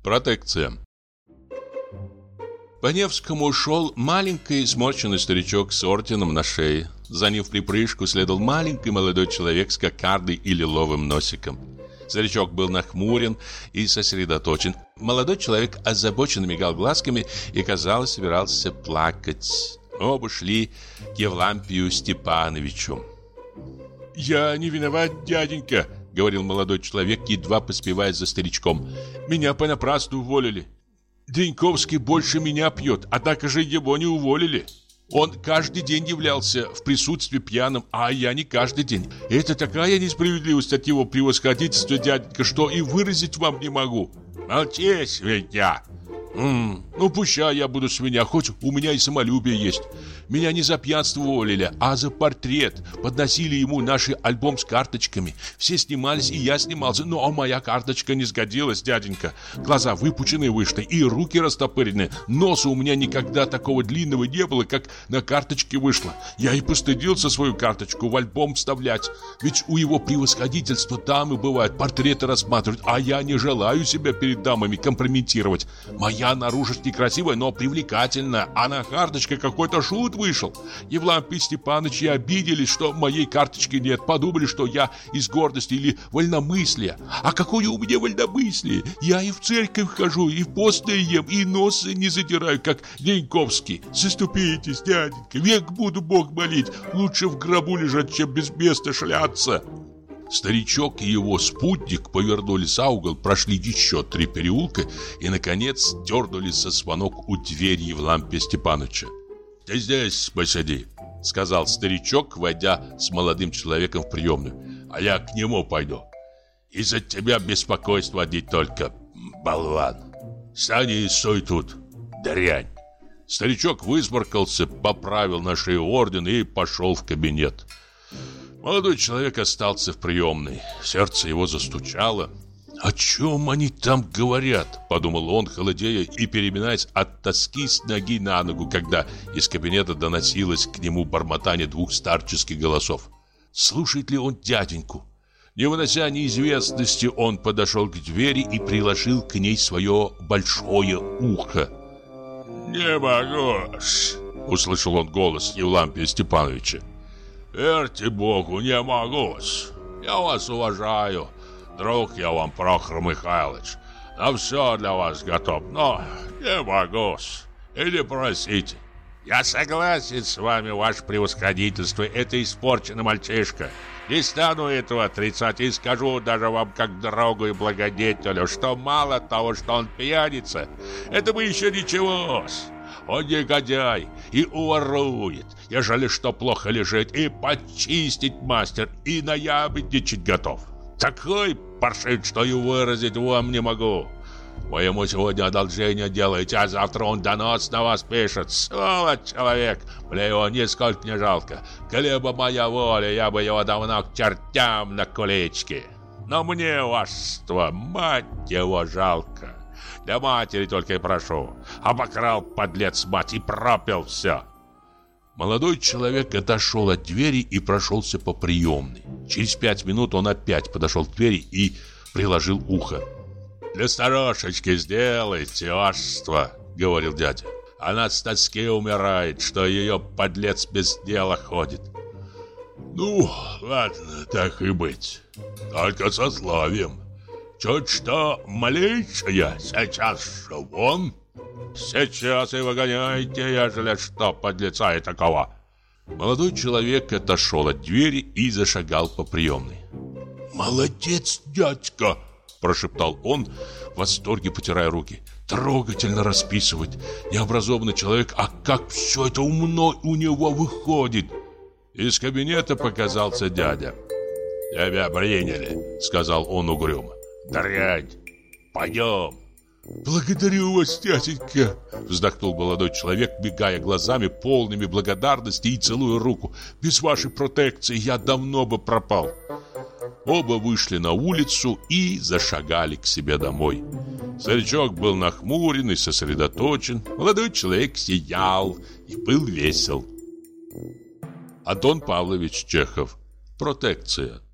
Протекция. По Невскому шел маленький сморщенный старичок с орденом на шее. За ним в припрыжку следовал маленький молодой человек с кокардой и лиловым носиком. Старичок был нахмурен и сосредоточен. Молодой человек озабоченно мигал глазками и, казалось, собирался плакать. Оба шли к Евлампию Степановичу. «Я не виноват, дяденька», — говорил молодой человек, едва поспевая за старичком. «Меня понапрасну уволили. Деньковский больше меня пьет, однако же его не уволили. Он каждый день являлся в присутствии пьяным, а я не каждый день. Это такая несправедливость от его превосходительства, дяденька, что и выразить вам не могу». «Молчи, свинья!» Ну, пущай я буду свинья, хоть у меня и самолюбие есть. Меня не за пьянство уволили, а за портрет. Подносили ему наш альбом с карточками. Все снимались, и я снимался, но моя карточка не сгодилась, дяденька. Глаза выпученные вышли, и руки растопырены. Носа у меня никогда такого длинного не было, как на карточке вышло. Я и постыдился свою карточку в альбом вставлять. Ведь у его превосходительства дамы бывают, портреты рассматривают, а я не желаю себя перед дамами компрометировать. Моя наружность некрасивая, но привлекательная, а на карточке какой-то шут вышел. Евлампий Степанович обиделись, что моей карточки нет, подумали, что я из гордости или вольномыслия. А какое у меня вольномыслие? Я и в церковь хожу, и в постное ем, и носа не задираю, как Деньковский. Заступитесь, дяденька, век буду Бог молить, лучше в гробу лежать, чем без места шляться. Старичок и его спутник повернули за угол, прошли еще 3 переулка и, наконец, дернули со звонок у двери Евлампия Степановича. «Ты здесь посиди», — сказал старичок, войдя с молодым человеком в приемную. «А я к нему пойду. Из-за тебя беспокойство одни только, болван. Стань и стой тут, дрянь». Старичок высморкался, поправил на шею орден и пошел в кабинет. Молодой человек остался в приемной. Сердце его застучало. «О чем они там говорят?» – подумал он, холодея и переминаясь от тоски с ноги на ногу, когда из кабинета доносилось к нему бормотание 2 старческих голосов. Слушает ли он дяденьку? Не вынося неизвестности, он подошел к двери и приложил к ней свое большое ухо. «Не могу-с», – услышал он голос Евлампия Степановича. «Верьте Богу, не могу-с. Я вас уважаю, друг я вам, Прохор Михайлович. На все для вас готов, но не могу-с. Или просите». «Я согласен с вами, ваше превосходительство. Это испорченный мальчишка. Не стану этого отрицать и скажу даже вам, как другу и благодетелю, что мало того, что он пьяница, это бы еще ничего-с. Он негодяй и уворует, ежели что плохо лежит, и почистить мастер, и наябедничать готов. Такой паршив, что и выразить вам не могу. Вы ему сегодня одолжение делаете, а завтра он донос на вас пишет. Сволочь человек, мне его нисколько не жалко. Коли бы моя воля, я бы его давно к чертям на куличке. Но мне вашество, мать его, жалко. Для матери только и прошу. Обокрал, подлец, мать, и пропил все». Молодой человек отошел от двери и прошелся по приемной. Через 5 минут он опять подошел к двери и приложил ухо. «Для старушечки сделайте, вашество», — говорил дядя. «Она с тоски умирает, что ее подлец без дела ходит». «Ну, ладно, так и быть. Только со славием. Чуть что малейшее, сейчас же вон. Сейчас и выгоняйте, ежели что, подлеца и такого». Молодой человек отошел от двери и зашагал по приемной. «Молодец, дядька!» – прошептал он, в восторге потирая руки. «Трогательно расписывает. Необразованный человек, а как все это умно у него выходит!» Из кабинета показался дядя. «Тебя приняли», – сказал он угрюмо. «Дрянь, пойдем». «Благодарю вас, дяденька», — вздохнул молодой человек, мигая глазами, полными благодарности, и целуя руку. «Без вашей протекции я давно бы пропал». Оба вышли на улицу и зашагали к себе домой. Старичок был нахмурен и сосредоточен, молодой человек сиял и был весел. Антон Павлович Чехов. Протекция.